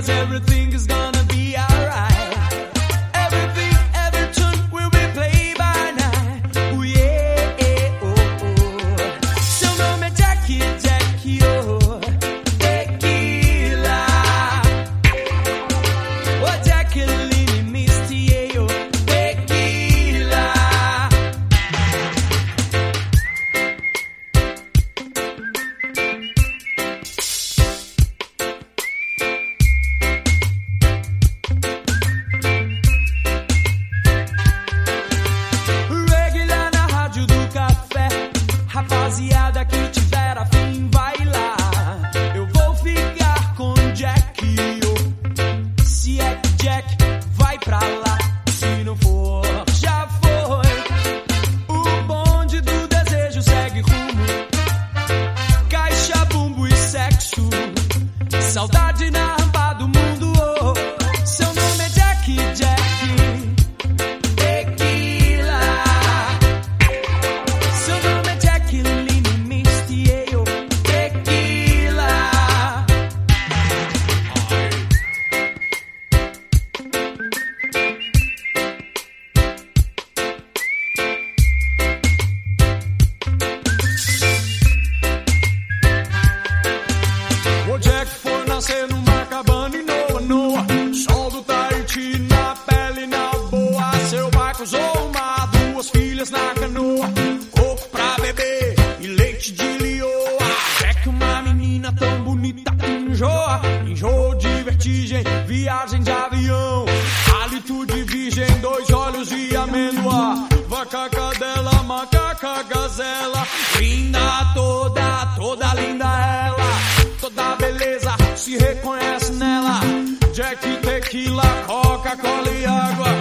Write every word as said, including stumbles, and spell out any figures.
cause everything is gonna be alright. Everything, Everton will be played by night. Oh yeah, oh oh. Seu nome é Jackie, Jackie, oh. Tequila. Oh Jacqueline Misty, yeah, oh. Tequila. Reggae lá na rádio do café. Rapaziada que tiver afim, vai lá. Eu vou ficar com Jack, oh. Se é que Jack vai pra lá. Se não for, já foi. O bonde do desejo segue rumo. Caixa, bumbo e sexo. Saudade na rampa do mundo, oh. Seu nome é Jack, Jack. Tequila. Seu nome é Jacqueline Misty, yeah, oh. Tequila. O Jack foi nascer numa cabana em Noa, Noa. Sol do Tahiti na pele, na boa. Seu pai cruzou o mar, duas filhas na canoa. Coco pra beber e leite de lioa. Jack, uma menina tão bonita, enjoa. Enjoo de vertigem, viagem de avião. Hálito de virgem, dois olhos de amêndoa. Vaca, cadela, macaca, gazela. Linda toda, toda linda ela. Toda beleza se reconhece nela. Jack, tequila, Coca-Cola e água.